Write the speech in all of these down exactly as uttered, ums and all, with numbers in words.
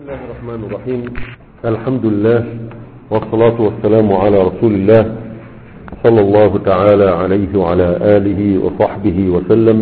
الله الرحمن الرحيم. الحمد لله والصلاة والسلام على رسول الله صلى الله تعالى عليه وعلى آله وصحبه وسلم.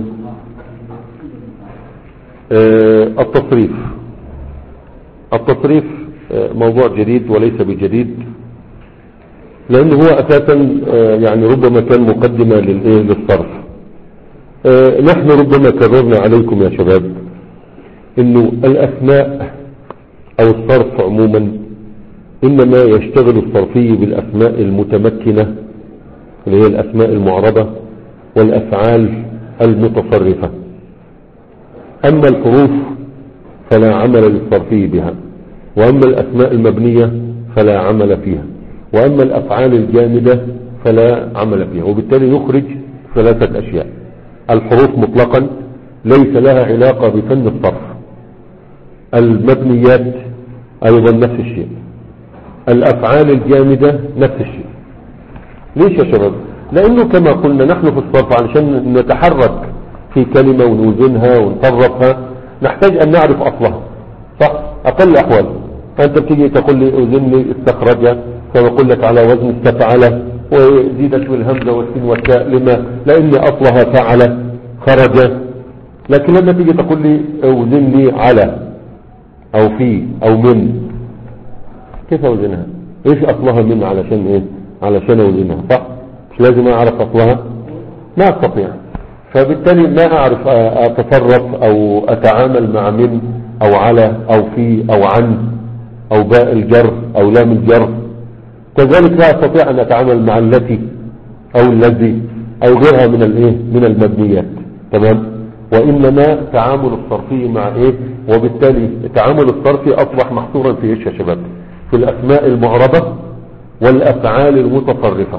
آه التصريف التصريف آه موضوع جديد وليس بجديد، لأنه هو أساسا آه يعني ربما كان مقدمة للصرف. آه نحن ربما كررنا عليكم يا شباب انه الاسماء او الصرف عموما انما يشتغل الصرفي بالاسماء المتمكنة اللي هي الاسماء المعربة والافعال المتصرفة. اما الحروف فلا عمل للصرفي بها، واما الاسماء المبنية فلا عمل فيها، واما الافعال الجامدة فلا عمل فيها. وبالتالي يخرج ثلاثة اشياء: الحروف مطلقا ليس لها علاقة بفن الصرف، المبنيات ايضا نفس الشيء، الافعال الجامدة نفس الشيء. ليش يا شباب؟ لانه كما قلنا نحن في الصرف علشان نتحرك في كلمة ونوزنها ونصرفها نحتاج ان نعرف اصلها، صح؟ اقل الاحوال انت بتيجي تقول لي اوزن لي استخرج، فبقول لك على وزن استفعل وزيدت بالهمزة والسين والتاء. لما؟ لان اصلها فعل خرج. لكن لما تيجي تقول لي اوزن لي على او في او من، كيف اوزنها؟ ايش اصلها من علشان ايه؟ علشان اوزنها، صح؟ مش لازم اعرف اصلها؟ ما استطيع. فبالتالي ما اعرف اتصرف او اتعامل مع من او على او في او عن او باء الجر او لام الجر. كذلك لا استطيع ان اتعامل مع التي او الذي او غيرها من الايه؟ من المبنيات. تمام؟ وإنما تعامل الصرفي مع إيه؟ وبالتالي تعامل الصرفي أصبح محصورا في إيش يا شباب؟ في الأسماء المعربة والأفعال المتصرفة.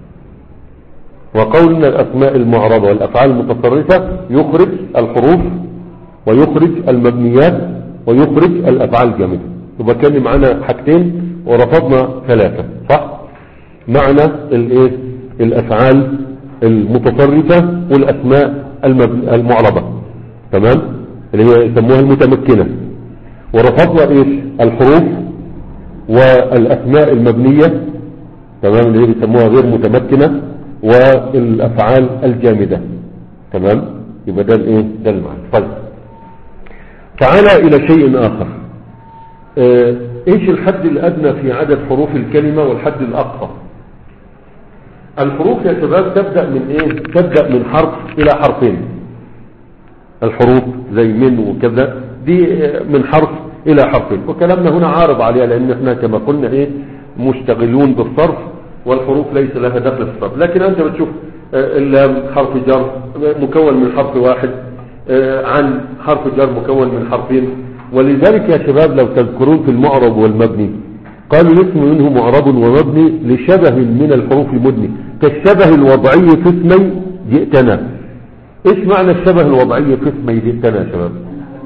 وقولنا الأسماء المعربة والأفعال المتصرفة يخرج الحروف ويخرج المبنيات ويخرج الأفعال الجامدة. يبقى كان معنا حاجتين ورفضنا ثلاثة، صح؟ معنا الإيه؟ الأفعال المتصرفة والأسماء المعربة، تمام؟ اللي هي يسموها المتمكنة. ورفضنا ايش؟ الحروف والاسماء المبنية، تمام؟ اللي هي بيسموها غير متمكنة، والافعال الجامدة، تمام؟ يبقى ده الايه؟ ده المعنى. طيب تعالى الى شيء اخر. اه ايش الحد الادنى في عدد حروف الكلمة والحد الاقصى؟ الحروف يا شباب تبدأ من ايه؟ تبدأ من حرف الى حرفين. الحروف زي من وكذا دي من حرف الى حرفين، وكلامنا هنا عارض عليها لان احنا كما قلنا ايه؟ مشتغلون بالصرف، والحروف ليس لها دخل في الصرف. لكن انت بتشوف اللام حرف جر مكون من حرف واحد، عن حرف جر مكون من حرفين. ولذلك يا شباب لو تذكرون في المعرب والمبني قالوا الاسم منه معرب ومبني لشبه من الحروف المدني، كالشبه الوضعي في اسمي جئتنا. ايش معنى الشبه الوضعي في اسمي جئتنا يا شباب؟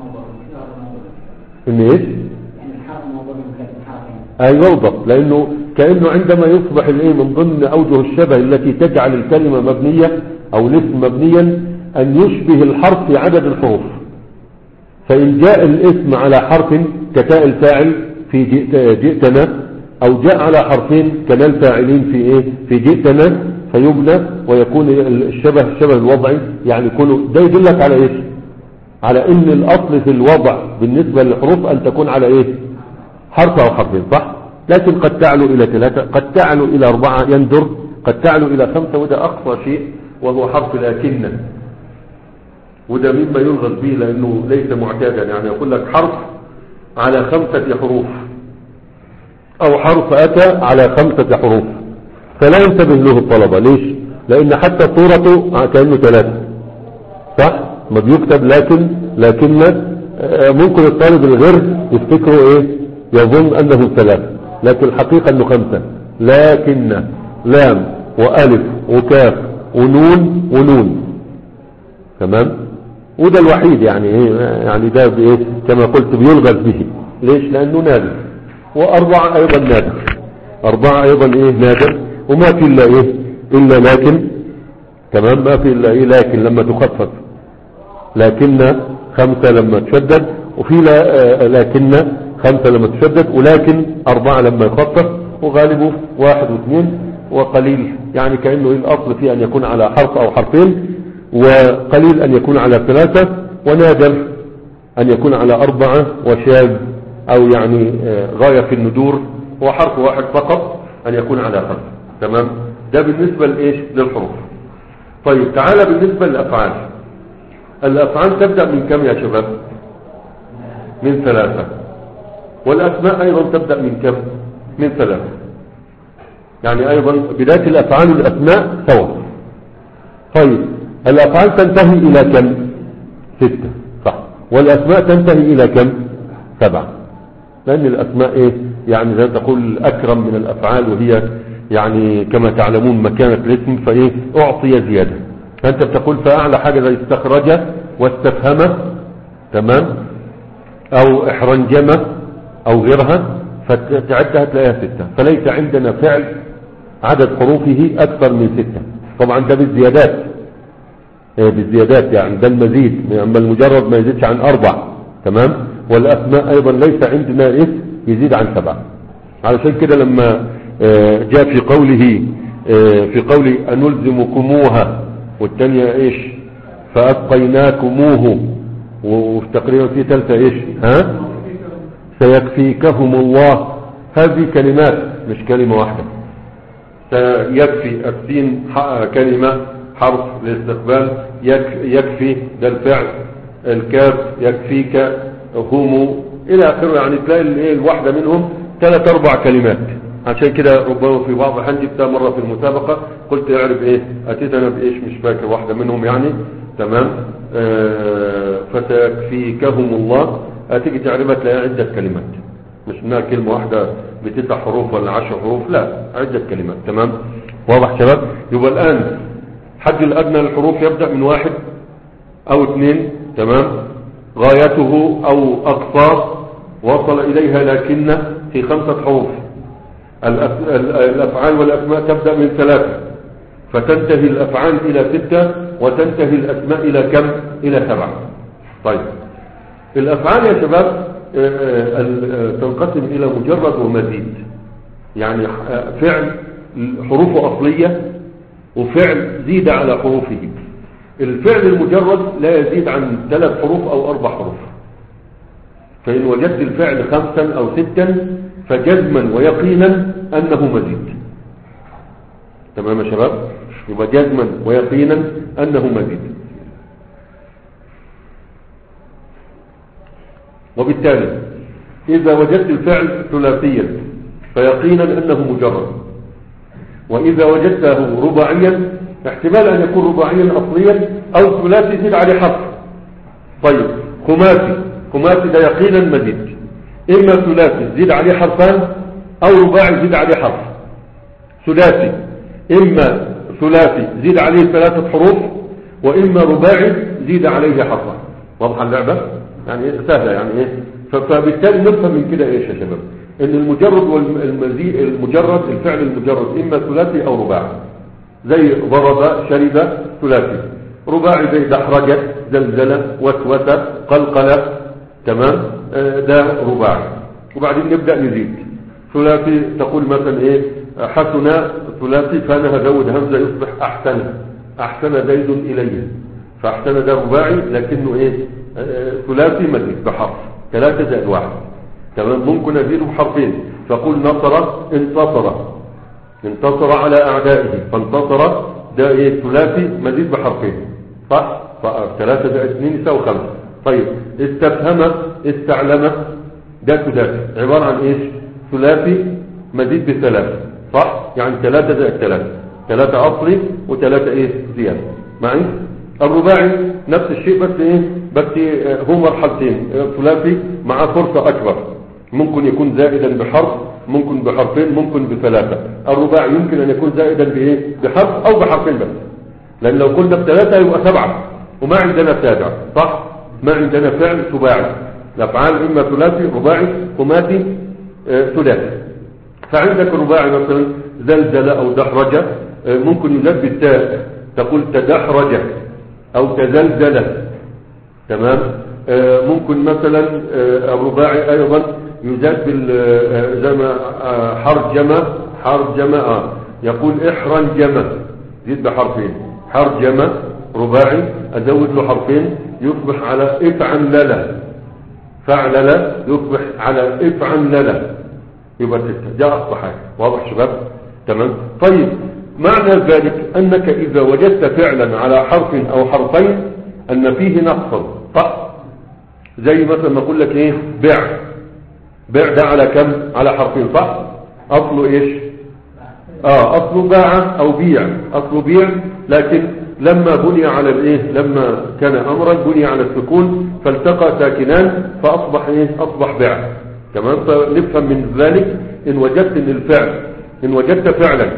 ان ايش؟ ايوه بالضبط، لانه كأنه عندما يصبح الايه من ضمن اوجه الشبه التي تجعل الكلمة مبنية او الاسم مبنيا ان يشبه الحرف في عدد الحروف. فان جاء الاسم على حرف كتاء الفاعل في جئتنا، او جاء على حرفين كلا الفاعلين في ايه؟ في جئتنا، فيبنى ويكون الشبه الشبه الوضعي. يعني يكون ده يدلك على ايش؟ على ان الاصل في الوضع بالنسبة للحروف ان تكون على ايه؟ حرف او حرفين، صح؟ لكن قد تعلو الى ثلاثة، قد تعلو الى اربعة يندر، قد تعلو الى خمسة، وده اقصى شيء وهو حرف لكن. وده مما يلغز به لانه ليس معتادا. يعني يقول لك حرف على خمسة حروف او حرف اتى على خمسة حروف، فلا ينتبه له الطلبة. ليش؟ لان حتى صورته كأنه ثلاثة، صح؟ ما بيكتب لكن لكن ممكن الطالب الغير يفتكره ايه؟ يظن انه ثلاثة، لكن الحقيقة انه خمسة. لكن لام والف وكاف ونون ونون، تمام؟ وده الوحيد يعني ايه؟ يعني ده بايه؟ كما قلت بيلغز به. ليش؟ لانه نادر. واربعة ايضا نادر، اربعة ايضا ايه؟ نادر. وما في الا ايه؟ الا لكن، تمام؟ ما في الا ايه؟ لكن لما تخفف، لكن خمسة لما تشدد، وفي لا آه لكن خمسة لما تشدد، ولكن أربعة لما يخفف، وغالبه واحد واثنين وقليل، يعني كأنه الأصل فيه أن يكون على حرف أو حرفين، وقليل أن يكون على ثلاثة، ونادر أن يكون على أربعة، وشاذ أو يعني غاية في الندور وحرف واحد فقط أن يكون على خمسة. تمام؟ ده بالنسبة لإيش؟ للحروف. طيب تعالى بالنسبة للأفعال. الأفعال تبدأ من كم يا شباب؟ من ثلاثة. والأسماء أيضا تبدأ من كم؟ من ثلاثة. يعني أيضا بداية الأفعال والأسماء سوا. طيب الأفعال تنتهي إلى كم؟ ستة، صح. والأسماء تنتهي إلى كم؟ سبعة. لأن الأسماء إيه؟ يعني زي تقول أكرم من الأفعال، وهي يعني كما تعلمون مكانة الاسم، فإيه؟ أعطي زيادة. فأنت بتقول فأعلى حاجة زي استخرج واستفهم، تمام، أو احرنجم أو غيرها، فتعدها تلاقيها ستة. فليس عندنا فعل عدد حروفه أكثر من ستة. طبعا ده بالزيادات، إيه بالزيادات، يعني ده المزيد، أما المجرد ما يزيدش عن أربع. تمام. والأسماء أيضا ليس عندنا اسم يزيد عن سبعة. علشان كده لما جاء في قوله في قوله أنلزمكموها، والثانية إيش؟ فأسقيناكموه، وتقريبا في ثالثة إيش؟ ها؟ سيكفيكهم الله. هذه كلمات مش كلمة واحدة. سيكفي، السين كلمة حرف للاستقبال، يكفي ده الفعل، الكاف يكفيك، هم إلى آخره. يعني تلاقي الواحدة منهم ثلاث أربع كلمات. عشان كده ربما في بعض الحين جبتها مرة في المسابقة، قلت اعرف ايه، اتيتنا بايش، مش فاكر واحدة منهم يعني. تمام. آه فتكفيكهم الله، هتيجي تعرفها تلاقي عدة كلمات، مش انها كلمة واحدة بتسع حروف ولا عشر حروف، لا، عدة كلمات. تمام. واضح شباب؟ يبقى الان حد الادنى للحروف يبدأ من واحد او اثنين. تمام. غايته او اقصى وصل اليها لكن في خمسة حروف. الأفعال والأسماء تبدأ من ثلاثة، فتنتهي الأفعال إلى ستة، وتنتهي الأسماء إلى كم؟ إلى سبعة. طيب الأفعال يا شباب تنقسم إلى مجرد ومزيد. يعني فعل حروفه أصلية، وفعل زيد على حروفه. الفعل المجرد لا يزيد عن ثلاث حروف أو أربع حروف. فإن وجدت الفعل خمسا أو ستا فجزما ويقينا أنه مزيد. تمام يا شباب؟ يبقى جزما ويقينا أنه مزيد. وبالتالي إذا وجدت الفعل ثلاثيا فيقينا أنه مجرد. وإذا وجدته رباعيا احتمال أن يكون رباعيا أصليا أو ثلاثي يزيد عليه حرف. طيب خماسي، خماسي ده يقينا مزيد، إما ثلاثي زيد عليه حرفان، أو رباعي زيد عليه حرف. ثلاثي إما ثلاثي زيد عليه ثلاثة حروف، وإما رباعي زيد عليه حرفان. واضحة اللعبة؟ يعني سهلة يعني إيه؟ فبالتالي نفهم من كده إيش يا شباب؟ إن المجرد والمزيد، المجرد الفعل المجرد إما ثلاثي أو رباعي. زي ضرب، شرب، ثلاثي. رباعي زي دحرج، زلزل، وسوس، قلقل. تمام. ده رباعي. وبعدين نبدأ نزيد. ثلاثي تقول مثلا ايه، حسن، ثلاثي فانا هزود همزة يصبح احسن، احسن زيد اليه. فاحسن ده رباعي لكنه ايه، ثلاثي مزيد بحرف، ثلاثة زائد واحد. تمام. ممكن ازيده بحرفين، فقول نصر، انتصر، انتصر على اعدائه، فانتصر ده ايه، ثلاثي مزيد بحرفين، صح؟ فثلاثة زائد اثنين يساوي خمسة. طيب استفهم، استعلم، ده ثلاثي عبارة عن ايش، ثلاثي مزيد بثلاثة، صح؟ يعني ثلاثة زائد ثلاثة، ثلاثة اصلي وثلاثة ايه زيادة. معي؟ الرباعي نفس الشيء، بس ايه، بس هو مرحلتين، ثلاثي مع فرصة اكبر، ممكن يكون زائدا بحرف، ممكن بحرفين، ممكن بثلاثة. الرباعي يمكن ان يكون زائدا بايه، بحرف او بحرفين بس، لان لو قلنا بثلاثة يبقى سبعة، وما عندنا سابع، صح؟ ما عندنا فعل سباعي. الافعال اما ثلاثي، رباعي، خماسي، آه، ثلاثي. فعندك الرباعي مثلا زلزل او دحرج، آه، ممكن يزاد بالتاء، تقول تدحرج او تزلزل. تمام. آه، ممكن مثلا آه، الرباعي ايضا يزاد بال زي ما حرجم حرجم آه يقول احرنجم زيد بحرفين، حرجم رباعي ازود له حرفين يصبح على افعلل، فعلل يصبح على افعلل، يبقى ستة. ده اصبح حاجه واضح شباب؟ تمام. طيب معنى ذلك انك اذا وجدت فعلا على حرف او حرفين ان فيه نقصا، صح؟ زي مثلا ما اقول لك ايه بع، بع ده على كم؟ على حرفين، صح؟ اصله ايش؟ اه اصله باع او بيع، اصله بيع، لكن لما بني على الايه، لما كان امرا بني على السكون فالتقى ساكنان فاصبح ايه؟ اصبح بيع. تمام. فنفهم من ذلك ان وجدت ان الفعل ان وجدت فعلا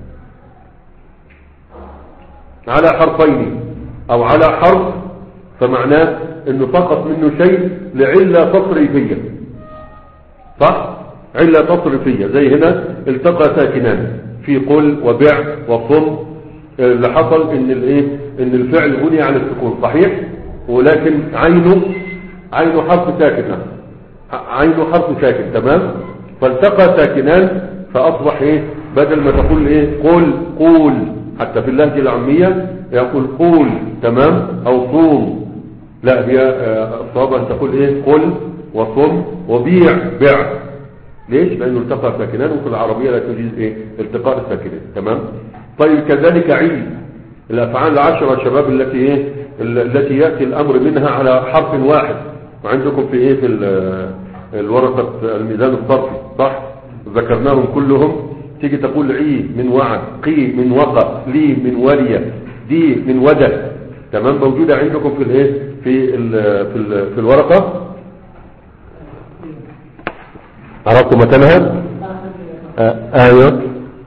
على حرفين او على حرف فمعناه انه فقط منه شيء لعلة تصريفية، صح؟ علة تصريفية. زي هنا التقى ساكنان في قل وبع وصم، اللي حصل ان الايه، ان الفعل بني على السكون صحيح، ولكن عينه عينه حرف ساكن، عينه حرف ساكن. تمام. فالتقى ساكنان فاصبح ايه؟ بدل ما تقول ايه قل قول، حتى في اللهجة العامية يقول قول، تمام، او صوم، لا هي الصواب ان تقول ايه قل وصم وبيع بيع. ليش؟ لانه التقى ساكنان، وفي العربية لا تجيز ايه التقاء الساكنين. تمام. طيب كذلك عيل، الافعال العشرة شباب التي ايه التي يأتي الامر منها على حرف واحد، وعندكم في ايه في الورقة الميزان الصرفي، صح؟ ذكرناهم كلهم. تيجي تقول عي من وعد، قي من وقع، لي من ولي، دي من ودى. تمام. موجودة عندكم في الايه في ال في ال في الورقة. عرفتوا مكانها؟ آه ايوه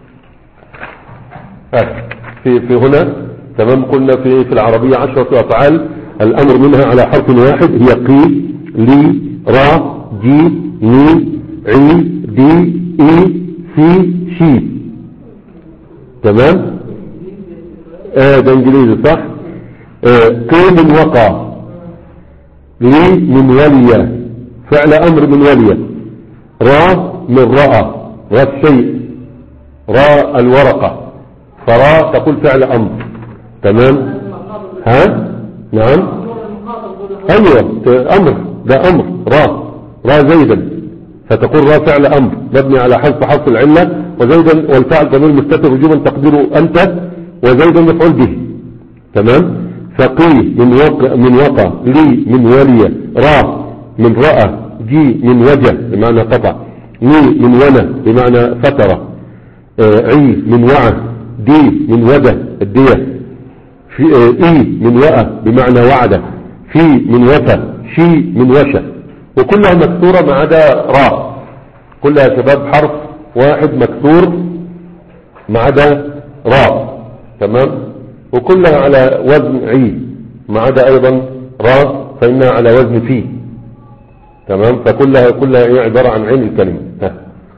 آه. في في هنا. تمام. قلنا في في العربية عشرة افعال الامر منها على حرف واحد، هي قي، لي، را، جي، ني، عي، دي، اي، في، شي. تمام. اه ده انجليزي صح. اه قي من وقع، لي من ولي، فعل امر من ولي، را من رأى، را الشيء، را الورقة، فرا تقول فعل امر. تمام. ها نعم ايوه امر، ده امر، را را زيدا، فتقول را فعل امر مبني على حذف حرف العله، وزيدا والفعل ضمير مستتر وجوبا تقديره انت، وزيدا مفعول به. تمام. فقي من وقع من وقع، لي من ولي، را من راى، جي من وجه بمعنى قطع، ني من ونى بمعنى فتره، آه عي من وعى، دي من ودى الديه، في آه اي من وأى بمعنى وعده، في من وفى، شي من وشى. وكلها مكسورة ما عدا راء، كلها شباب حرف واحد مكسور ما عدا راء. تمام. وكلها على وزن عي ما عدا ايضا راء فانها على وزن في. تمام. فكلها كلها ايه عبارة عن عين الكلمة. ها.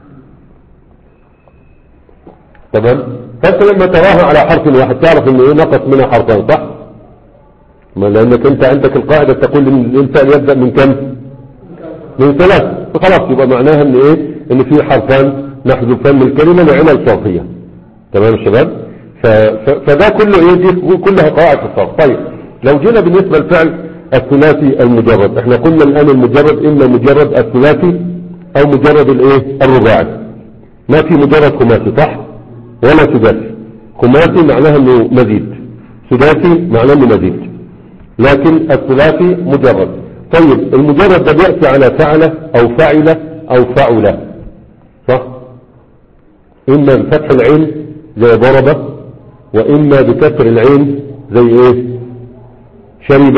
تمام. فانت لما تراها على حرف واحد تعرف انه ايه نقص منها حرفين، صح؟ ما لانك انت عندك القاعدة تقول ان الانسان يبدأ من كم؟ من ثلاث، فخلاص يبقى معناها ان ايه ان في حرفان نحذفان من الكلمة لعلل صرفية. تمام يا شباب. ف... ف... فده كله ايه دي كلها قواعد في الصرف. طيب لو جينا بالنسبة للفعل الثلاثي المجرد، احنا قلنا الان المجرد اما مجرد الثلاثي او مجرد الايه الرباعي، ما في مجرد خماسي، صح؟ ولا سداسي. خماسي معناها انه مزيد، سداسي معناه انه مزيد، لكن الثلاثي مجرد. طيب المجرد ده بيأتي على فعل او فعل او فعل، صح؟ اما بفتح العين زي ضرب، واما بكسر العين زي ايه شرب.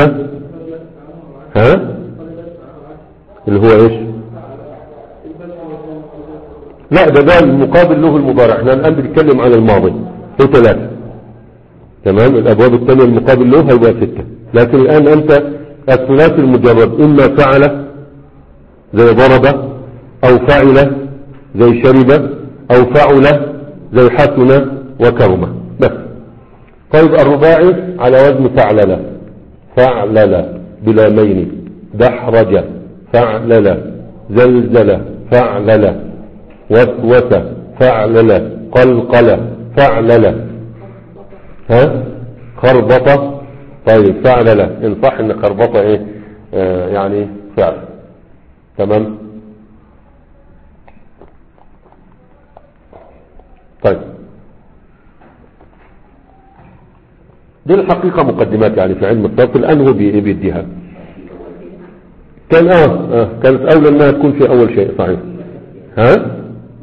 ها اللي هو ايش؟ لا ده ده المقابل له المضارع، احنا الان بنتكلم عن الماضي في ثلاثة. تمام. الابواب الثانية المقابل له هيبقى ستة، لكن الان انت الثلاثي المجرد اما فعل زي ضرب، او فعل زي شرب، او فعل زي حسن وكرم بس. طيب الرباعي على وزن فعلل، فعلل بلا مين، دحرج، فعلل، زلزل، فعلل، وسوس فعلل، قلقل فعلل، ها خربطة. طيب فعلل إن صح إن خربطة إيه آه يعني فعل. تمام. طيب دي الحقيقة مقدمات يعني في علم الصرف. الآن هو بيديها. كان آه, آه كانت أولى أنها تكون في أول شيء. صحيح. ها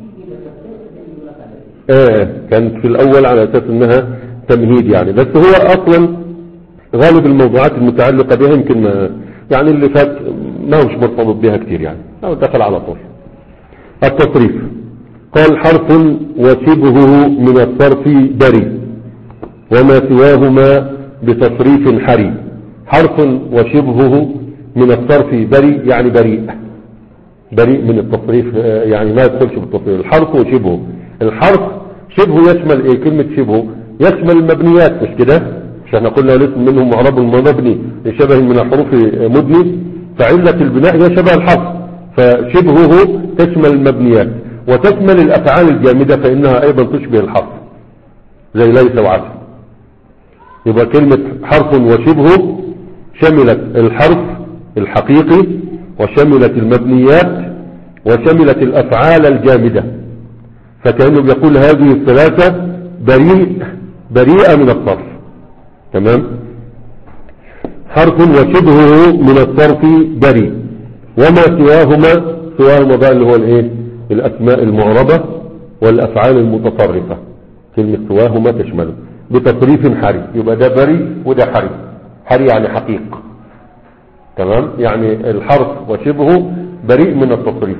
آه كانت في الأول على أساس أنها تمهيد يعني. بس هو أصلا غالب الموضوعات المتعلقة بها يمكن ما يعني اللي فات ما هوش مرتبط بها كتير يعني أو دخل على طول. التصريف قال حرف وشبهه من الصرف بري وما سواهما بتصريف حري. حرف وشبهه من الصرف بري يعني بريء، بريء من التصريف يعني ما يدخلش بالتصريف. الحرف وشبهه، الحرف شبهه يشمل ايه؟ كلمة شبهه يشمل المبنيات مش كده؟ مش احنا قلنا الاسم منهم معرب ومبني لشبه من الحروف مبني، فعلة البناء هي شبه الحرف، فشبهه تشمل المبنيات وتشمل الافعال الجامدة فانها ايضا تشبه الحرف زي ليس وعسى. يبقى كلمة حرف وشبهه شملت الحرف الحقيقي وشملت المبنيات وشملت الافعال الجامدة، فكأنه بيقول هذه الثلاثة بريء بريئة من الصرف. تمام. حرف وشبهه من الصرف بريء وما سواهما، سواهما بقى اللي هو الايه الاسماء المعربة والافعال المتصرفة. كلمة سواهما تشمله بتصريف حري. يبقى ده بريء وده حري. حري يعني حقيق. تمام. يعني الحرف وشبهه بريء من التصريف.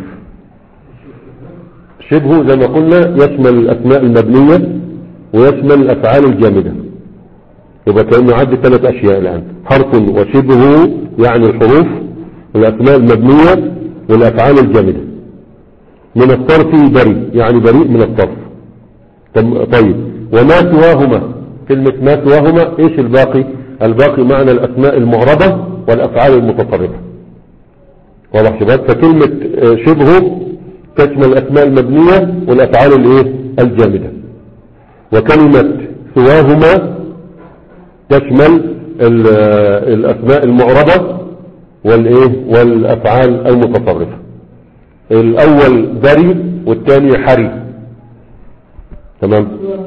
شبهه زي ما قلنا يشمل الاسماء المبنية ويشمل الافعال الجامدة. يبقى كأنه عد ثلاث اشياء الان. حرف وشبهه يعني الحروف والاسماء المبنية والافعال الجامدة. من الصرف بريء يعني بريء من الصرف. طيب وما سواهما، كلمة ما سواهما ايش الباقي؟ الباقي معنى الاسماء المعربة والافعال المتصرفة. واضح شباب؟ فكلمة شبهه تشمل الاسماء المبنية والافعال الايه الجامدة. وكلمة سواهما تشمل الاسماء المعربة والايه والافعال المتصرفة. الاول بري والثاني حري. تمام.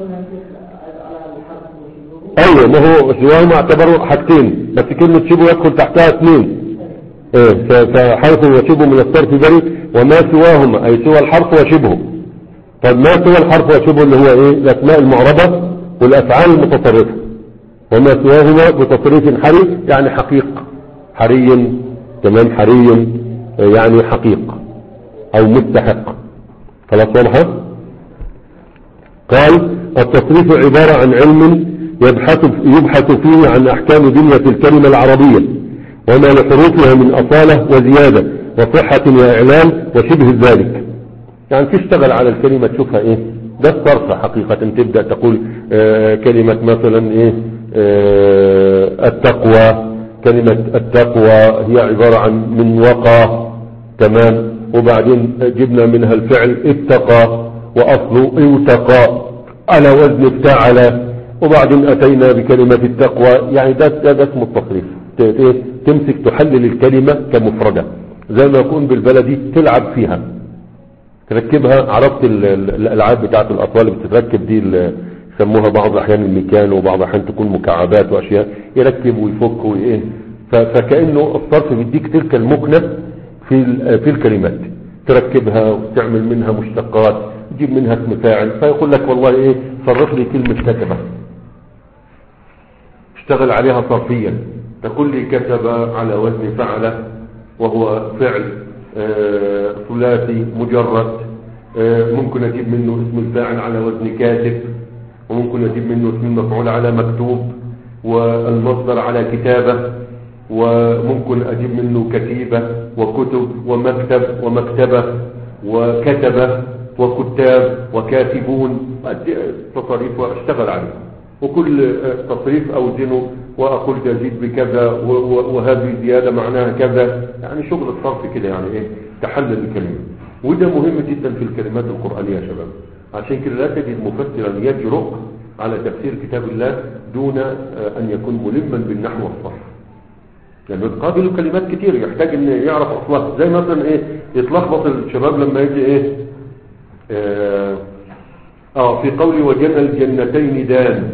ايوه ما هو سواهما اعتبروا حاجتين بس كلمة شبه يدخل تحتها اثنين. ايه فحرف وشبه من الصرف بري وما سواهما اي سوى الحرف وشبهه. طب ما سوى الحرف وشبهه اللي هو ايه الاسماء المعربة والافعال المتصرفة. وما سواهما بتصريف حري يعني حقيق حري. تمام. حري يعني حقيق او مستحق. خلاص واضحة. قال التصريف عبارة عن علم يبحث, يبحث فيه عن احكام بنية الكلمة العربية وما لحروفها من اصالة وزيادة وصحة واعلان وشبه ذلك. يعني تشتغل على الكلمة تشوفها ايه ده الصرف حقيقة. تبدأ تقول آه كلمة مثلا ايه آه التقوى. كلمة التقوى هي عبارة عن من وقى. تمام. وبعدين جبنا منها الفعل اتقى واصله اوتقى على وزن افتعل. وبعدين اتينا بكلمة التقوى. يعني ده, ده اسمه التصريف. تمسك تحلل الكلمة كمفردة زي ما يكون بالبلدي تلعب فيها تركبها. عرفت الالعاب بتاعت الاطفال اللي بتتركب دي اللي يسموها بعض الاحيان الميكان وبعض الاحيان تكون مكعبات واشياء يركب ويفك وايه. فكأنه الصرف بيديك تلك المكنة في في الكلمات تركبها وتعمل منها مشتقات تجيب منها اسم فاعل. فيقول لك والله ايه صرف لي كلمة كتبة اشتغل عليها صرفيا. تقول لي كتب على وزن فعل وهو فعل آه ثلاثي مجرد. آه ممكن اجيب منه اسم الفاعل على وزن كاتب وممكن اجيب منه اسم المفعول على مكتوب والمصدر على كتابة وممكن اجيب منه كتيبة وكتب ومكتب ومكتبة وكتبة وكتاب وكاتبون. تصريف واشتغل عليه وكل تصريف اوزنه واقول تزيد بكذا وهذه زيادة معناها كذا. يعني شغل الصرف كده يعني ايه تحلل الكلمة. وده مهم جدا في الكلمات القرآنية يا شباب. عشان كده لا تجد مفسرا يجرؤ على تفسير كتاب الله دون أن يكون ملما بالنحو والصرف، لأنه يعني يقابل كلمات كتير يحتاج أن يعرف أصلها. زي مثلا إيه يتلخبط الشباب لما يجي إيه آه, آه في قول وجنى الجنتين دان،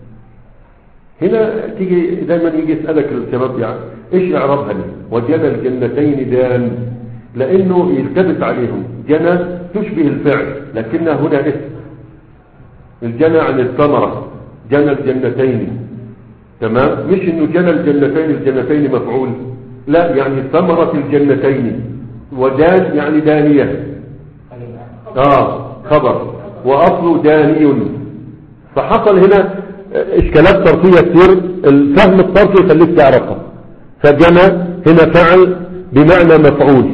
هنا تيجي دايما يجي يسألك الشباب يعني إيش إعرابها لي وجنى الجنتين دان، لأنه يلتبس عليهم. جنى تشبه الفعل لكنها هنا اسم، الجنى عن الثمرة، جنى الجنتين، تمام، مش انه جنى الجنتين الجنتين مفعول، لا، يعني ثمرة الجنتين، ودان يعني دانية، اه خبر، واصله داني. فحصل هنا اشكالات صرفية كتير، الفهم الصرفي يخليك تعرفها. فجنى هنا فعل بمعنى مفعول،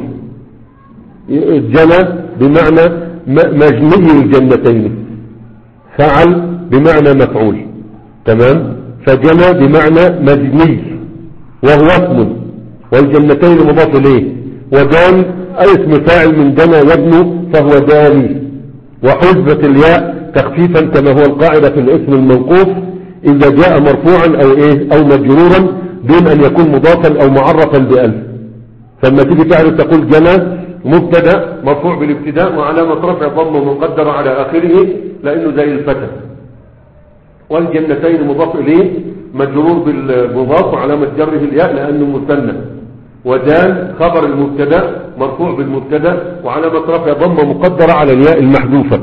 جنى بمعنى مجني الجنتين، فعل بمعنى مفعول، تمام. فجنى بمعنى مجني وهو اسم، والجنتين مضاف اليه، ودان اي اسم فاعل من جنى يبنو فهو داني، وحذفت الياء تخفيفا كما هو القاعدة في الاسم الموقوف اذا جاء مرفوعا او ايه او مجرورا دون ان يكون مضافا او معرفا بألف. فلما تيجي تعرف تقول جنى مبتدا مرفوع بالابتداء وعلامة رفع ضمه مقدرة على اخره لانه زي الفتى، والجنتين مضاف اليه مجرور بالمضاف وعلامة جره الياء لانه مثنى، ودال خبر المبتدا مرفوع بالمبتدا وعلامة رفع ضمه مقدرة على الياء المحذوفة.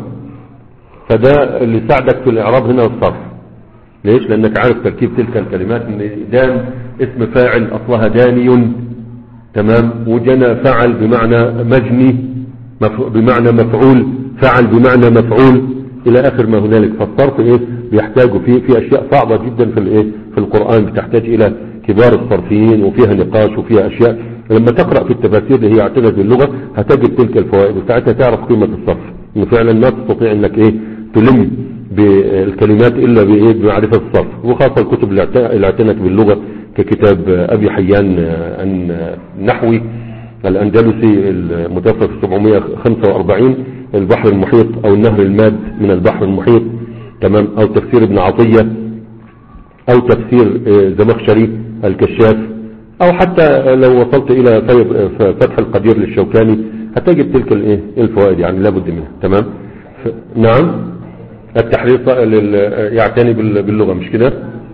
فده اللي ساعدك في الاعراب هنا والصرف. ليش؟ لانك عارف تركيب تلك الكلمات، ان دان اسم فاعل اصلها داني، تمام، وجنى فعل بمعنى مجني بمعنى مفعول، فعل بمعنى مفعول الى اخر ما هنالك. فالصرف ايه بيحتاجوا فيه في اشياء صعبة جدا في الايه في القرآن، بتحتاج الى كبار الصرفيين وفيها نقاش وفيها اشياء. لما تقرأ في التفاسير اللي هي اعتنت باللغة هتجد تلك الفوائد، وساعتها تعرف قيمة الصرف، انه فعلا ما تستطيع انك ايه تلم بالكلمات الا بايه بمعرفة الصرف. وخاصة الكتب اللي اعتنت باللغة ككتاب ابي حيان النحوي الاندلسي المتوفى في سبعمائة وخمسة وأربعين، البحر المحيط او النهر الماد من البحر المحيط، تمام، او تفسير ابن عطية، او تفسير زمخشري الكشاف، او حتى لو وصلت الى فتح القدير للشوكاني هتجد تلك الايه الفوائد، يعني لابد منها، تمام. نعم، التحرير يعتني باللغة مش كده؟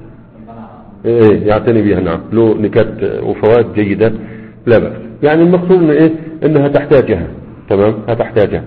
ايه يعتني بها، نعم، له نكات وفوائد جيدة لا بأس. يعني المقصود ايه انها تحتاجها، تمام، هتحتاجها.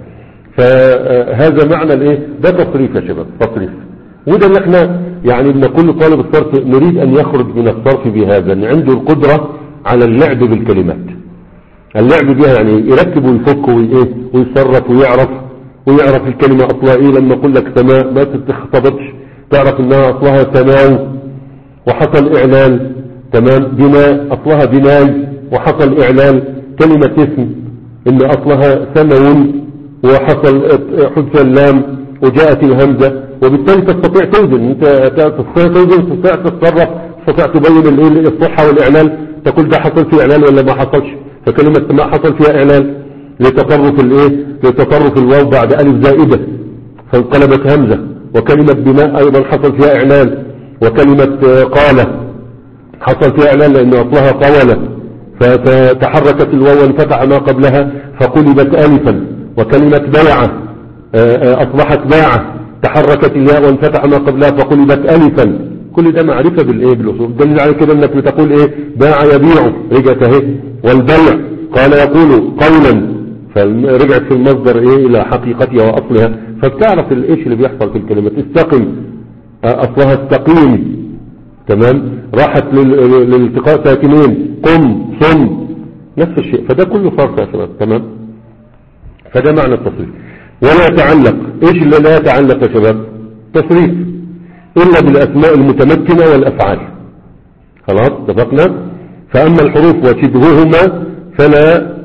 فهذا معنى الايه ده تصريف يا شباب، تصريف. وده اللي احنا يعني بنقول لطالب الصرف نريد ان يخرج من الصرف بهذا، ان عنده القدرة على اللعب بالكلمات، اللعب بها يعني يركب ويفك وايه ويصرف ويعرف ويعرف الكلمة اصلها ايه. لما اقول لك سماء ما تتخطبتش تعرف انها اصلها سماو وحصل اعلال، تمام. بناء اصلها بناي وحصل اعلال. كلمة اسم ان اصلها سمو وحصل حذف اللام وجاءت الهمزة، وبالتالي تستطيع توزن، انت تستطيع توزن، تستطيع تتصرف، تستطيع تبين الايه الصحة والاعلال، تقول ده حصل فيه اعلال ولا ما حصلش. فكلمة سماء حصل فيها اعلال لتطرف الايه لتطرف الواو بعد الف زائدة فانقلبت همزة. وكلمة بناء ايضا حصل فيها اعلال. وكلمة قالة حصل فيها اعلال لان اصلها قولة فتحركت الواو وانفتح ما قبلها فقلبت الفا. وكلمة بيعة اصبحت باعة تحركت الياء وانفتح ما قبلها فقلبت الفا. كل ده معرفة بالايه بالاصول. دليل على كده انك بتقول ايه باع يبيع رجعت اهي، والبيع قال يقول قولا فرجعت في المصدر ايه الى حقيقتها واصلها. فبتعرف الايش اللي بيحصل في الكلمات. استقم اصلها استقيم، تمام، راحت للالتقاء ساكنين قم صم، نفس الشيء. فده كله صرف يا شباب، تمام. فده معنى التصريف. ولا يتعلق، ايش اللي لا يتعلق يا شباب؟ تصريف الا بالاسماء المتمكنة والافعال. خلاص اتفقنا. فاما الحروف وشبههما فلا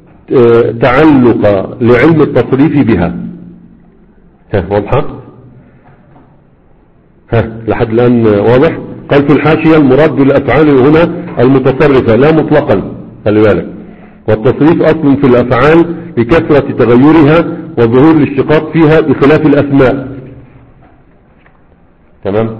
تعلق لعلم التصريف بها. ها واضحة؟ ها لحد الان واضح؟ قال في الحاشية المراد بالافعال هنا المتصرفة لا مطلقا، خلي بالك، والتصريف أصل في الأفعال لكثرة تغيرها وظهور الاشتقاق فيها بخلاف الأسماء. تمام.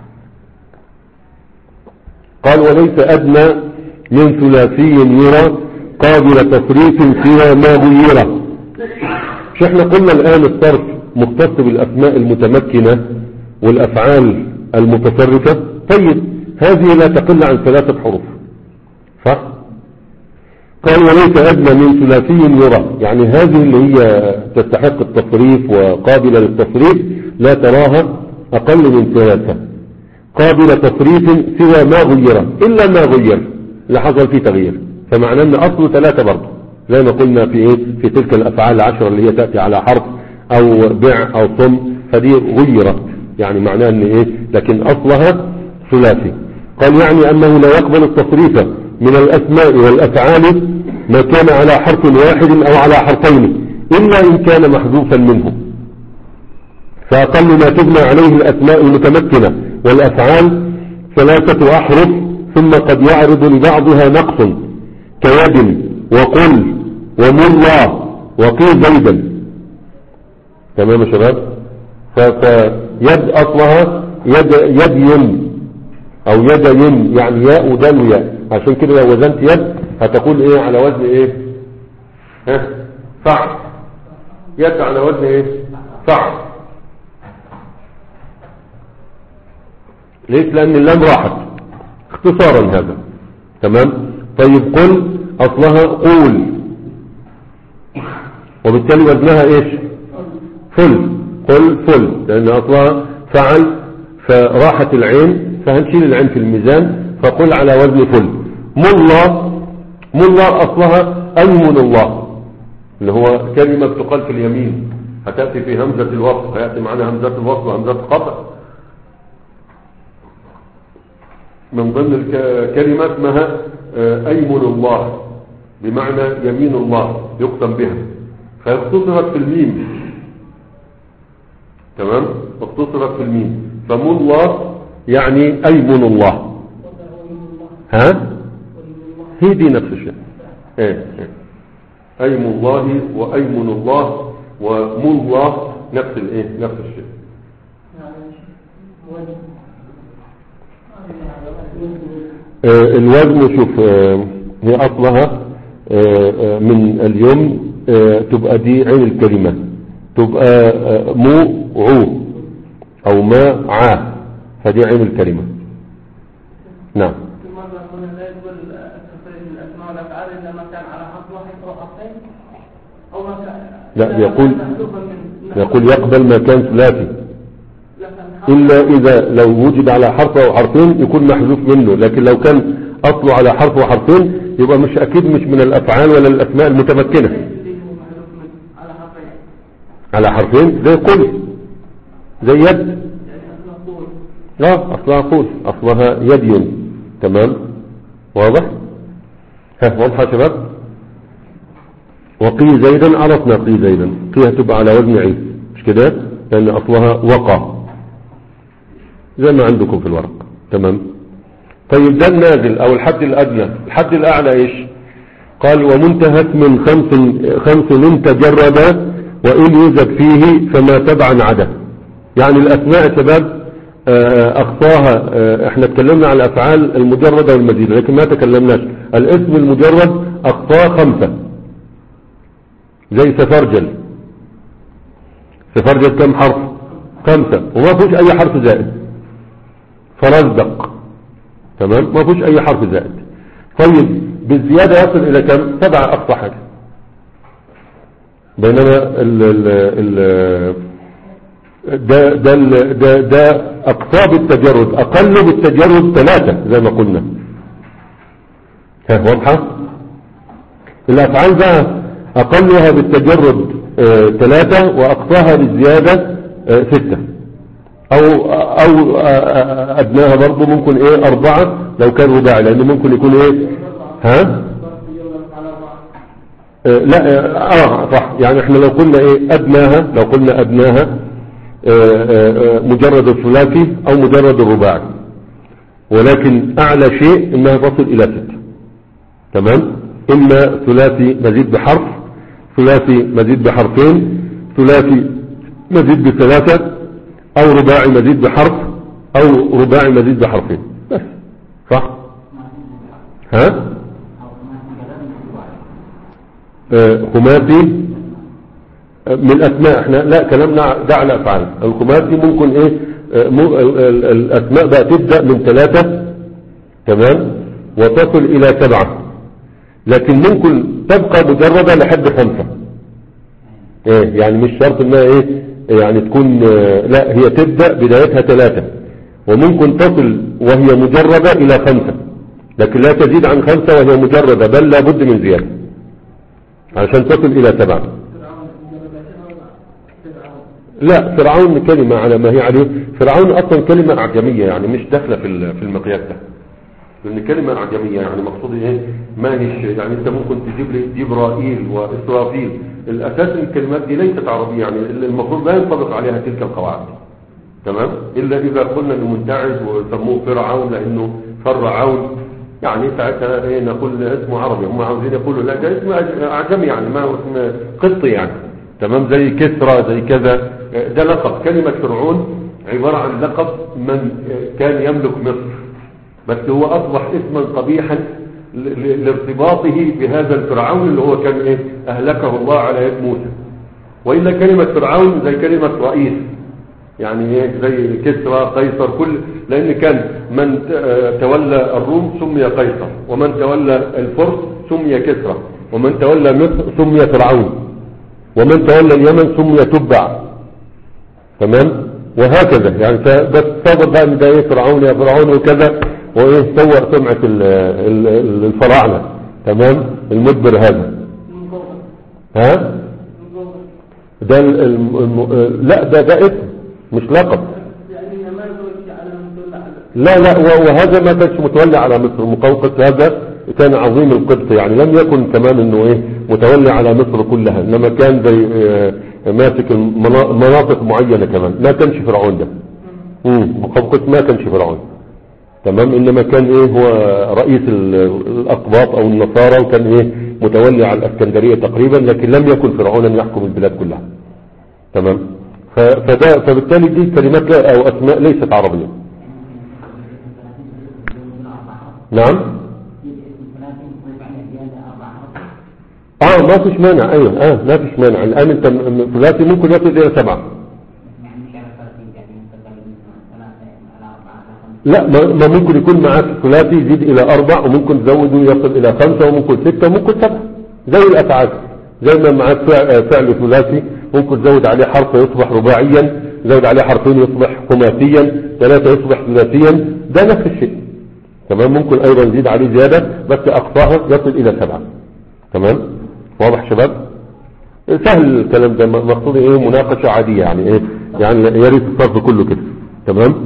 قال وليس أدنى من ثلاثي يرى قابل تصريف سوى ما غيره. مش احنا قلنا الآن الصرف مختص بالأسماء المتمكنة والأفعال المتصرفة؟ طيب هذه لا تقل عن ثلاثة حروف، صح؟ قال وليس أدنى من ثلاثي يرى، يعني هذه اللي هي تستحق التصريف وقابلة للتصريف لا تراها أقل من ثلاثة قابل تصريف سوى ما غير، إلا ما غير اللي حصل فيه تغيير، فمعناه أن أصله ثلاثة برضه زي ما قلنا في إيه في تلك الأفعال العشرة اللي هي تأتي على حرف أو بع أو صم، فدي غيرت، يعني معناه أن إيه لكن أصلها ثلاثي. قال يعني أنه لا يقبل التصريف من الأسماء والأفعال ما كان على حرف واحد أو على حرفين إلا إن كان محذوفا منه، فأقل ما تبنى عليه الأسماء المتمكنة والأفعال ثلاثة أحرف، ثم قد يعرض لبعضها نقص كيد وقل وملا وقيل زيدا. تمام يا شباب؟ فيد أصلها يد يدين أو يدين، يعني ياء ودال ياء، عشان كده لو وزنت يد هتقول إيه على وزن إيه؟ ها؟ فعل. يد على وزن إيه؟ فعل. ليش؟ لأن اللام راحت اختصارا هذا. تمام. طيب قل أصلها قول، وبالتالي وزنها إيش؟ فل. قل فل، لأن أصلها فعل فراحت العين، فهنشيل العين في الميزان، فقل على وزن فل. ملا، ملا أصلها أيمن الله، اللي هو كلمة تقال في اليمين، هتأتي في همزة الوصل، هيأتي معنا همزة الوصل وهمزة القطع. من ضمن الكلمات اسمها أيمن الله، بمعنى يمين الله يقسم بها، فاختصرت في الميم. تمام. اختصرت في الميم، فملا يعني أيمن الله. ها هي دي نفس الشيء. ايه أيمن الله وأيمن الله وملا نفس الايه نفس الشيء. آه الوزن شوف آه هي أصلها آه آه من اليوم آه تبقى دي عين الكلمة، تبقى آه مو عو أو ما عا، فدي عين الكلمة. نعم. لا يقول يقول يقبل ما كان ثلاثي إلا إذا لو وجد على حرف أو حرفين يكون محذوف منه، لكن لو كان أصله على حرف وحرفين يبقى مش أكيد مش من الأفعال ولا الأسماء المتمكنة. على حرفين زي قل زي يد، لا أصلها قول، أصلها يد. تمام. واضح؟ ها واضحة يا شباب؟ وقي زيدا، عرفنا قي زيدا، قي هتبقى على وزن عيد مش كده، لأن أصلها وقع زي ما عندكم في الورق. تمام. طيب ده النازل أو الحد الأدنى. الحد الأعلى إيش؟ قال ومنتهى من خمس خمس من تجرد وإن يوجد فيه فما تبعا عدا. يعني الأسماء يا شباب أخطاها، احنا تكلمنا عن الأفعال المجردة والمزيدة لكن ما تكلمناش الاسم المجرد، أخطاه خمسة زي سفرجل. سفرجل كم حرف؟ خمسة، وما فيش أي حرف زائد. فرزدق، تمام، ما فيش أي حرف زائد. طيب بالزيادة يصل إلى كم؟ سبعة أقصى حاجة. بينما ال ال ال ده ده ده ده أقصى بالتجرد، أقل بالتجرد ثلاثة زي ما قلنا. ها واضحة؟ الأفعال بقى أقلها بالتجرد آه ثلاثة وأقصاها بالزيادة آه ستة، أو أو آه أدناها برضو ممكن إيه أربعة لو كان رباعي، لأنه ممكن يكون إيه ها آه لا آه صح. يعني إحنا لو قلنا إيه أدناها، لو قلنا أدناها آه آه مجرد الثلاثي أو مجرد الرباعي، ولكن أعلى شيء إنها تصل إلى ستة. تمام. إما ثلاثي مزيد بحرف، ثلاثي مزيد بحرفين، ثلاثي مزيد بثلاثة، أو رباعي مزيد بحرف، أو رباعي مزيد بحرفين بس. صح؟ ها؟ آه خماسي من الأسماء. احنا لا كلامنا ده على أفعال. الخماسي ممكن ايه؟ آه مو الأسماء بقى تبدأ من ثلاثة تمام وتصل إلى سبعة، لكن ممكن تبقى مجردة لحد خمسة. ايه يعني مش شرط انها ايه يعني تكون اه لا، هي تبدأ بدايتها ثلاثة وممكن تصل وهي مجردة الى خمسة، لكن لا تزيد عن خمسة وهي مجردة، بل لا بد من زيادة عشان تصل الى سبعة. لا فرعون كلمة على ما هي عليه. فرعون اصلا كلمة اعجمية يعني مش داخلة في في المقياس ده، لأن كلمة أعجمية يعني مقصود إيه؟ ما هيش يعني أنت ممكن تجيب لي جبرائيل وإسرافيل، الأساس الكلمات دي ليست عربية، يعني المفروض لا ينطبق عليها تلك القواعد تمام، إلا إذا قلنا إنه منتعج وسموه فرعون لأنه فرعون، يعني ساعتها إيه نقول اسمه عربي، هم عاوزين يقولوا لا ده اسم أعجمي يعني ما هو اسم قبطي يعني تمام، زي كسرى زي كذا، ده لقب. كلمة فرعون عبارة عن لقب من كان يملك مصر، بس هو أصبح اسما قبيحا لارتباطه بهذا الفرعون اللي هو كان إيه أهلكه الله على يد موسى. وإلا كلمة فرعون زي كلمة رئيس، يعني إيه زي كسرى قيصر، كل لأن كان من تولى الروم سمي قيصر، ومن تولى الفرس سمي كسرى، ومن تولى مصر سمي فرعون، ومن تولى اليمن سمي تبع تمام، وهكذا يعني. بس صادر بقى ان ده ايه فرعون يا فرعون وكذا، وايه سوى سمعة الفراعنة تمام المدبر هذا. ها ده الم... لا ده ده اسم مش لقب. لا لا وهذا ما كانش متولي على مصر. مقوقس هذا كان عظيم القبط، يعني لم يكن كمان انه ايه متولي على مصر كلها، انما كان زي ماسك مناطق معينة كمان، ما كانش فرعون ده. امم مقوقس ما كانش فرعون تمام، انما كان ايه هو رئيس الاقباط او النصارى، وكان ايه متولي على الاسكندرية تقريبا، لكن لم يكن فرعونا يحكم البلاد كلها تمام. فده فبالتالي دي كلمات او اسماء ليست عربية. نعم اه ما فيش مانع، ايوه اه ما فيش مانع. الان انت ثلاثي ممكن يصل الى سبعة. لا ما ممكن يكون معك ثلاثي يزيد الى اربع، وممكن تزوده يصل الى خمسة، وممكن ستة، وممكن سبعة، زي الافعال. زي ما معك فعل ثلاثي ممكن تزود عليه حرف يصبح رباعيا، تزود عليه حرفين يصبح خماسيا، ثلاثة يصبح ثلاثيا، ده نفس الشيء تمام. ممكن ايضا يزيد عليه زيادة بس اقصاها يصل الى سبعة تمام. واضح شباب؟ سهل الكلام ده، مقصود ايه مناقشة عادية يعني ايه يعني يا ريت الصرف كله كده تمام.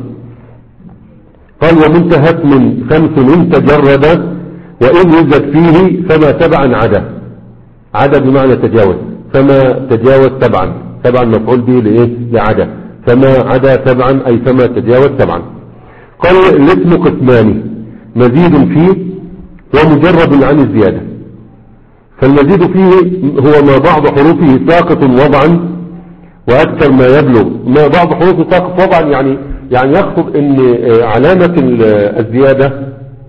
قال ومنتهت من خمس من تجرد وإن يوجد فيه فما تبعا عدا. عدا بمعنى تجاوز، فما تجاوز تبعا، تبعا مفعول به لإيه لعدا، فما عدا تبعا أي فما تجاوز تبعا. قال الاسم قسمان مزيد فيه ومجرد عن الزيادة. فالمزيد فيه هو ما بعض حروفه ساقط وضعا وأكثر ما يبلغ، ما بعض حروفه ساقط وضعا يعني يعني يقصد ان علامة الزيادة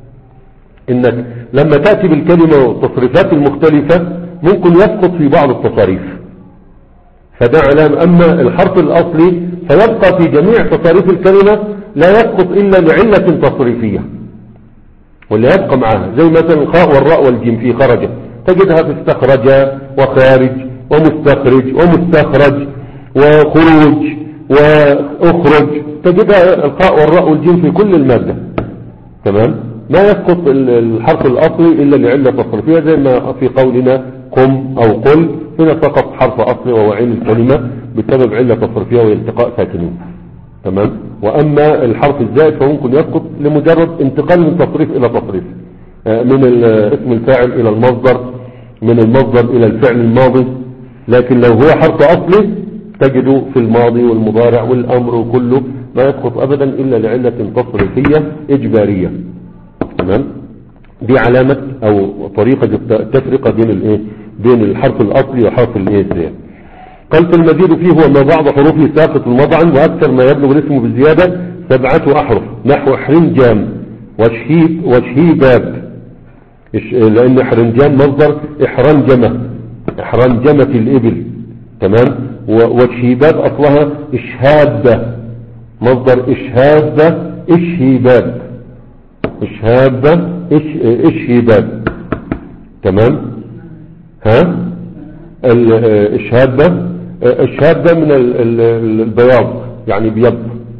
انك لما تأتي بالكلمة والتصريفات المختلفة ممكن يسقط في بعض التصاريف، فده علامة. اما الحرف الاصلي فيبقى في جميع تصاريف الكلمة لا يسقط الا لعلة تصريفية، واللي يبقى معها زي مثلا الخاء والراء والجيم في خرج تجدها في استخرج وخارج ومستخرج ومستخرج وخروج واخرج، تجدها الخاء والراء والجيم في كل المادة تمام. ما يسقط الحرف الاصلي الا لعلة تصريفية، زي ما في قولنا قم او قل، هنا فقط حرف اصلي وهو عين الكلمة بسبب علة تصريفية والتقاء ساكنين تمام. واما الحرف الزائد فممكن يسقط لمجرد انتقال من تصريف الى تصريف، من اسم الفاعل الى المصدر، من المصدر الى الفعل الماضي. لكن لو هو حرف اصلي تجده في الماضي والمضارع والامر وكله ما يسقط ابدا الا لعلة تصريفية اجبارية تمام. دي علامة او طريقة التفرقة بين الايه بين الحرف الاصلي وحرف الايه الزيادة. قلت المزيد فيه هو ما بعض حروفه ساقط المضعن واكثر ما يبلغ الاسم بالزيادة سبعة احرف نحو حرنجام وشهيب وشهيباب، لان حرنجام مصدر احرنجمة احرنجمة الابل، تمام. وشهيباب اصلها اشهاب مصدر اشهاب اشهيباب اشهاب اش اشهيباب، تمام. ها الاشهاب ده الشهاب ده من البياض يعني بيض،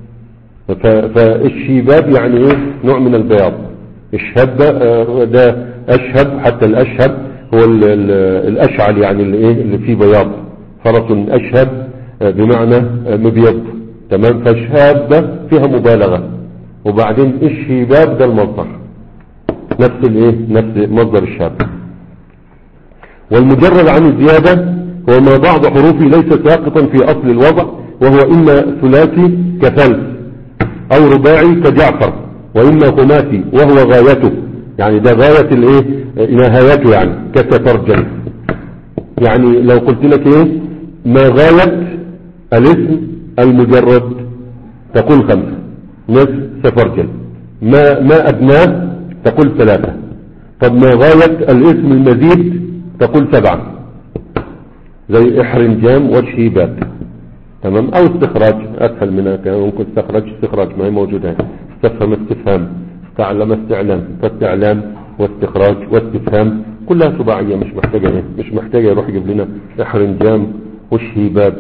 فالشيباب يعني ايه نوع من البياض. الشهاب ده ده اشهب، حتى الاشهب هو الاشعل يعني اللي ايه اللي فيه بياض، فرس اشهب بمعنى مبيض، تمام. فالشهاب ده فيها مبالغة، وبعدين الشيباب ده المصدر نفس الايه نفس مصدر الشهاب. والمجرد عن الزيادة هو ما بعض حروفه ليس ساقطا في اصل الوضع، وهو اما ثلاثي كثلث او رباعي كجعفر، واما خماسي وهو غايته، يعني ده غاية الايه نهايته يعني كسترجل. يعني لو قلت لك ايه ما غاية الاسم المجرد تقول خمسة، نصف سفرجل. ما ما ادناه تقول ثلاثة. طب ما غاية الاسم المزيد تقول سبعة، زي احرنجام وشهيباب، تمام. او استخراج اسهل منها، ممكن استخراج استخراج ما هي موجودة، استفهم استفهام، استعلم استعلام، فاستعلام واستخراج واستفهام كلها سباعية، مش محتاجة ايه مش محتاجة يروح يجيب لنا احرنجام وشهيباب،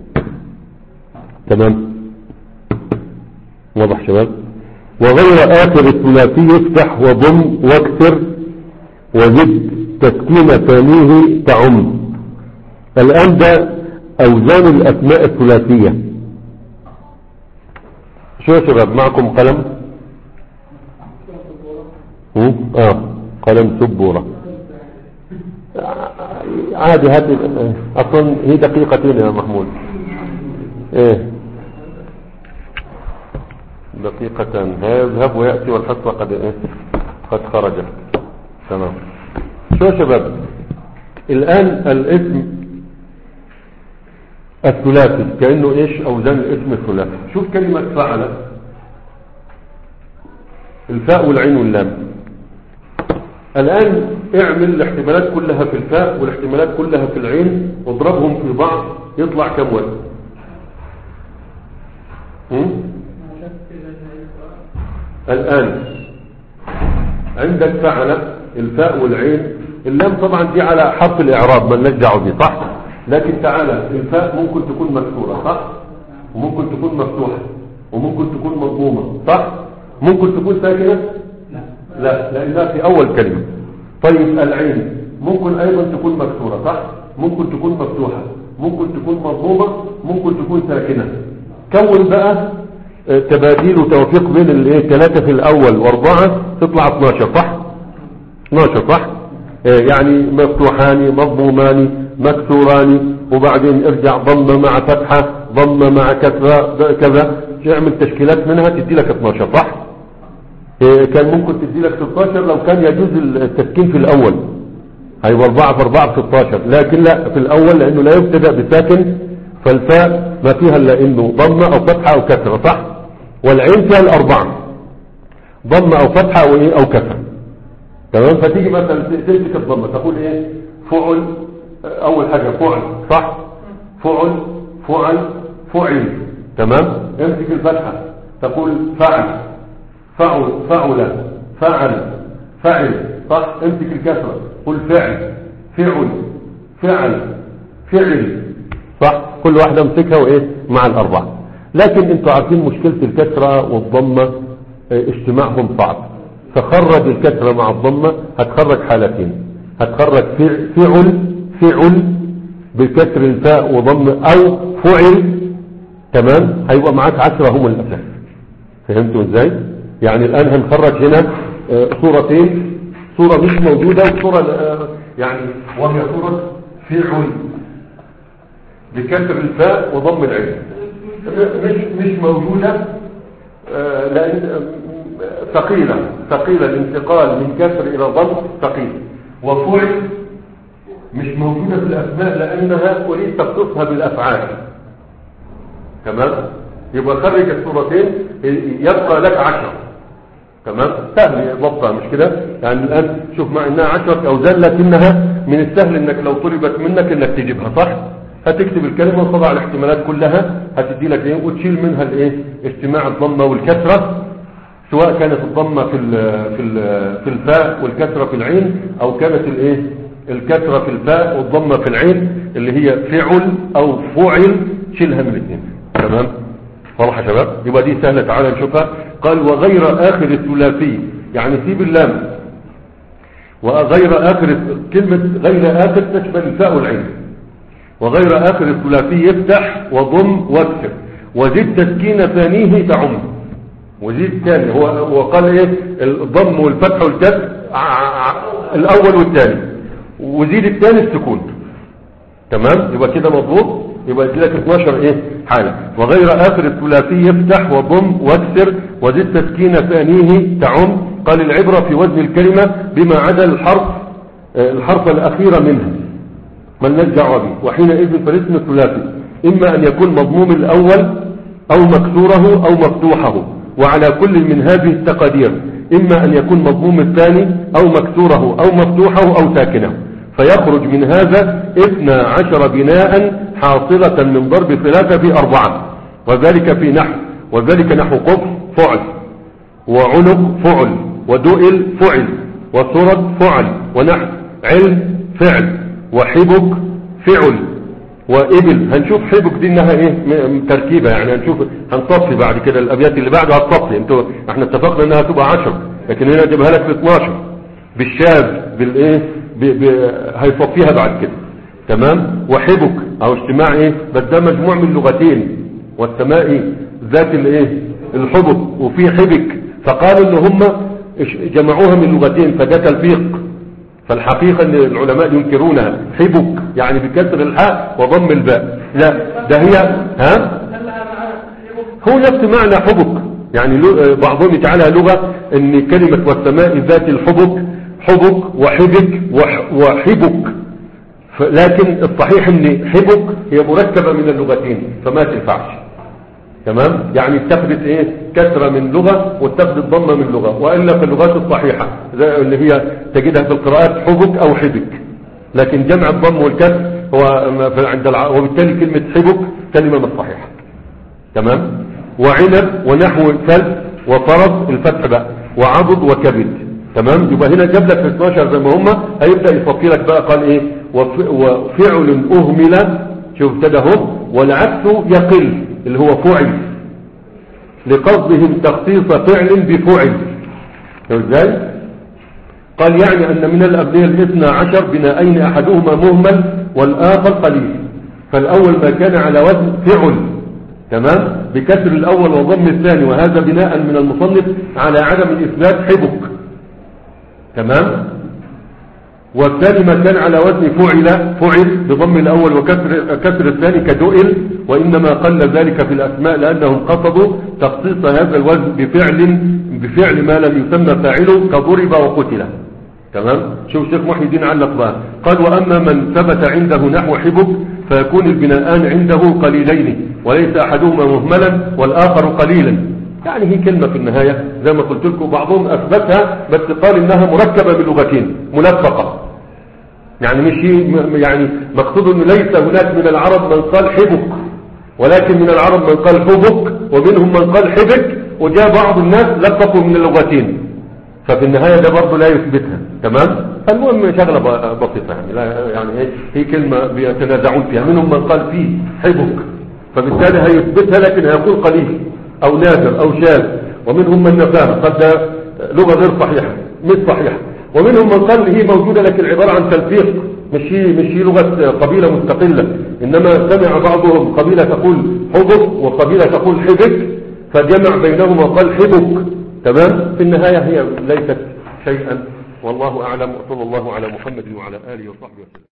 تمام. واضح شباب. وغير اخر الثلاثي يفتح وضم واكسر وزد تسكين ثانيه تعم. الان ده اوزان الاسماء الثلاثية. شو يا شباب معكم قلم؟ اه قلم سبورة عادي. هذه اصلا هي دقيقتين يا محمود. ايه دقيقتان، يذهب ويأتي والحصة قد ايه قد خرجت، تمام. شو يا شباب الان الاسم الثلاثي كأنه ايش اوزان الاسم الثلاثي. شوف كلمة فعل، الفاء والعين واللام. الان اعمل الاحتمالات كلها في الفاء والاحتمالات كلها في العين واضربهم في بعض يطلع كم وزن؟ الان عندك فعل الفاء والعين، اللام طبعا دي على حرف الاعراب ما نرجعه دي صح، لكن تعالى الفاء ممكن تكون مكسورة صح، وممكن تكون مفتوحة، وممكن تكون مضمومة صح، ممكن تكون ساكنة لا لانها في اول كلمة. طيب العين ممكن ايضا تكون مكسورة صح، ممكن تكون مفتوحة، ممكن تكون مضمومة، ممكن تكون ساكنة. كون بقى تباديل وتوفيق بين الايه ثلاثة في الاول واربعة تطلع اثناشر صح، اثناشر صح. يعني مفتوحان مضمومان مكسوران، وبعدين ارجع ضم مع فتحة ضم مع كسرة كذا، اعمل تشكيلات منها تدي لك اثناشر صح. كان ممكن تدي لك ستاشر لو كان يجوز التسكين في الاول، هيبقى اربعة في اربعة في ستاشر، لكن لا في الاول لانه لا يبتدأ بساكن، فالفاء ما فيها الا انه ضم او فتحة او كسرة صح، والعين فيها الاربعة ضم او فتحة او ايه او كسرة، تمام. فتيجي مثلا تمسك الضمة تقول ايه فعل، اول حاجة فعل صح، فعل فعل فعل، تمام. امسك الفتحة تقول فعل فعل فعل فعل فعل صح. امسك الكسرة قل فعل فعل فعل فعل صح. كل واحدة امسكها وايه مع الاربعة. لكن انتوا عارفين مشكلة الكسرة والضمة اجتماعهم صعب، فخرج الكسرة مع الضمة هتخرج حالتين، هتخرج فعل فعل بكسر الفاء وضم او فعل، تمام. هيبقى معاك عشرة هم الاساس. فهمتوا ازاي؟ يعني الان هنخرج هنا صورتين، صورة مش موجودة وصورة يعني وهي صورة فعل بكسر الفاء وضم العين، مش مش موجودة لان ثقيلة ثقيلة الانتقال من كسر إلى ضم ثقيل. وفعل مش موجودة في الأسماء لأنها أريد تخصصها بالأفعال. تمام. يبقى خرج الصورتين يبقى لك عشر. تمام. سهل ضبطها مش كده يعني. الآن شوف مع إنها عشرة أوزان لكنها من السهل إنك لو طلبت منك إنك تجيبها صح. هتكتب الكلمة وتضع الاحتمالات كلها هتدي لك ايه وتشيل منها الايه اجتماع الضمة والكسرة، سواء كانت الضمة في ال في ال في الفاء والكسرة في العين، او كانت الايه الكسرة في الفاء والضمة في العين اللي هي فعل او فعل، شيلها من الاثنين. تمام. واضح يا شباب؟ يبقى دي سهلة. تعالى نشوفها. قال وغير اخر الثلاثي، يعني سيب اللام. وغير اخر كلمة غير اخر تشمل الفاء والعين. وغير آخر الثلاثي يفتح وضم واكسر وزيد تسكين ثانيه تعم. وزيد ثاني هو وقال ايه الضم والفتح والكسر الاول والثاني، وزيد الثاني السكون. تمام. يبقى كده مضبوط. يبقى يدي لك اثناشر ايه حاله. وغير آخر الثلاثي يفتح وضم واكسر وزيد تسكين ثانيه تعم. قال العبرة في وزن الكلمة بما عدا الحرف الحرف الأخير منها من نرجع به، وحينئذ فالاسم الثلاثي إما أن يكون مضموم الأول أو مكسوره أو مفتوحه، وعلى كل من هذه التقادير إما أن يكون مضموم الثاني أو مكسوره أو مفتوحه أو ساكنه، فيخرج من هذا اثنا عشر بناء حاصلة من ضرب ثلاثة في أربعة، وذلك في نحو وذلك نحو قف فعل، وعنق فعل، ودؤل فعل، وسرد فعل، ونحو علم فعل، وحبك فعل، وإبل. هنشوف حبك دي انها ايه تركيبة، يعني هنشوف هنصفي بعد كده الابيات اللي بعدها هتصفي. انتوا احنا اتفقنا انها تبقى عشر، لكن هنا جابها لك في اثناشر بالشاذ بالايه هيصفيها بعد كده. تمام. وحبك او اجتماع ايه بس ده مجموع من لغتين، والسماء ذات الايه الحبك وفي حبك، فقالوا ان هم جمعوها من لغتين فده تلفيق. فالحقيقة ان العلماء ينكرونها. حبك يعني بكسر الحاء وضم الباء، لا ده هي ها هو نفس معنى حبك. يعني بعضهم يجعلها لغة ان كلمة والسماء ذات الحبك حبك وحبك وحبك، لكن الصحيح ان حبك هي مركبة من اللغتين فما تنفعش. تمام. يعني اتخذت ايه كسرة من لغة واتخذت ضمة من لغة، وإلا في اللغات الصحيحة زي اللي هي تجدها في القراءات حبك او حبك، لكن جمع الضم والكسر هو عند الع... وبالتالي كلمة حبك كلمة مش صحيحة. تمام. وعنب ونحو فلس وفرض الفتح بقى وعضد وكبد. تمام. يبقى هنا جاب لك في اثناشر زي ما هم، هيبدأ يفصل لك بقى. قال ايه وف... وفعل اهمل، شوف ابتدى اهو، والعكس يقل اللي هو فعل، لقصدهم تخصيص فعل بفعل. ازاي؟ قال يعني ان من الابنية الاثنى عشر بناءين احدهما مهمل والاخر قليل، فالاول ما كان على وزن فعل تمام بكسر الاول وضم الثاني، وهذا بناء من المصنف على عدم الاثبات حبك. تمام. والثاني ما كان على وزن فعل فعل بضم الاول وكسر كسر الثاني كدؤل، وانما قل ذلك في الاسماء لانهم قصدوا تخصيص هذا الوزن بفعل بفعل ما لم يسمى فاعله كضرب وقتل. تمام. شوف الشيخ محي الدين علق بقى قال واما من ثبت عنده نحو حبك فيكون البناءان عنده قليلين وليس احدهما مهملا والاخر قليلا. يعني هي كلمة في النهاية زي ما قلت لكم، بعضهم اثبتها بس قال انها مركبة بلغتين ملفقة، يعني مش يعني مقصود انه ليس هناك من العرب من قال حبك، ولكن من العرب من قال حبك ومنهم من قال حبك، وجاء بعض الناس لفقوا من اللغتين، ففي النهاية ده برضه لا يثبتها. تمام. فالمهم شغلة بسيطة يعني لا يعني ايه هي كلمة بيتنازعون فيها، منهم من قال فيه حبك فبالتالي هيثبتها لكن هيكون قليل او نادر او شاذ، ومنهم من نفاها قد ده لغة غير صحيحة مش صحيحة، ومنهم من قال هي موجودة لكن عبارة عن تلفيق، مش هي مش هي لغة قبيلة مستقلة، انما سمع بعضهم قبيلة تقول حبك وقبيلة تقول حبك فجمع بينهما قال حبك. تمام. في النهاية هي ليست شيئا، والله اعلم، وصلى الله على محمد وعلى اله وصحبه وسلم.